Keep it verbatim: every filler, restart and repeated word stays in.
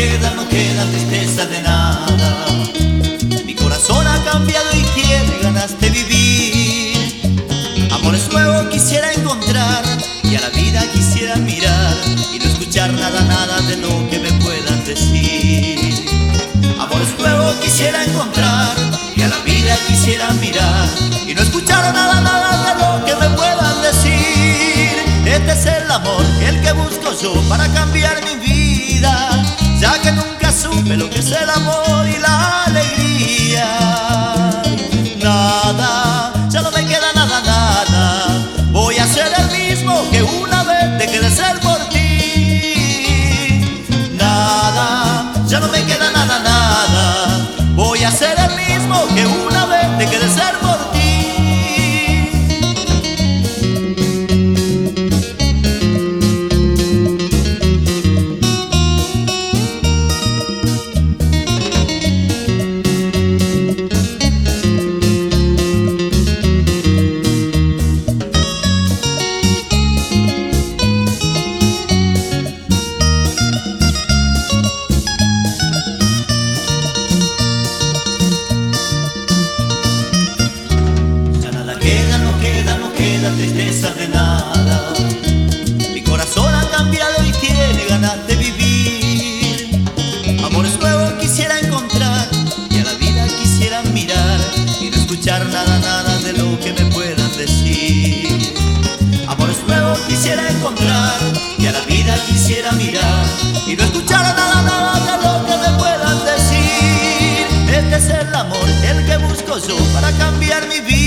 queda, no queda tristeza de nada. Mi corazón ha cambiado y tiene ganas de vivir. Amores nuevos quisiera encontrar y a la vida quisiera mirar y no escuchar nada, nada de lo que me puedan decir. Amores nuevos quisiera encontrar y a la vida quisiera mirar y no escuchar nada, nada de lo que me puedan decir. Este es el amor, el que busco yo para cambiar mi vida, ya que nunca supe lo que es el amor y la alegría. Nada, ya no me queda nada, nada. Voy a ser el mismo que una vez dejé de ser por ti. Nada, ya no me queda nada, nada. Voy a ser el mismo que una vez dejé de ser por ti. Queda, no queda, no queda tristeza de nada. Mi corazón ha cambiado y tiene ganas de vivir. Amores nuevos quisiera encontrar y a la vida quisiera mirar y no escuchar nada, nada de lo que me puedan decir. Amores nuevos quisiera encontrar y a la vida quisiera mirar y no escuchar nada, nada de lo que me puedan decir. Este es el amor, el que busco yo para cambiar mi vida,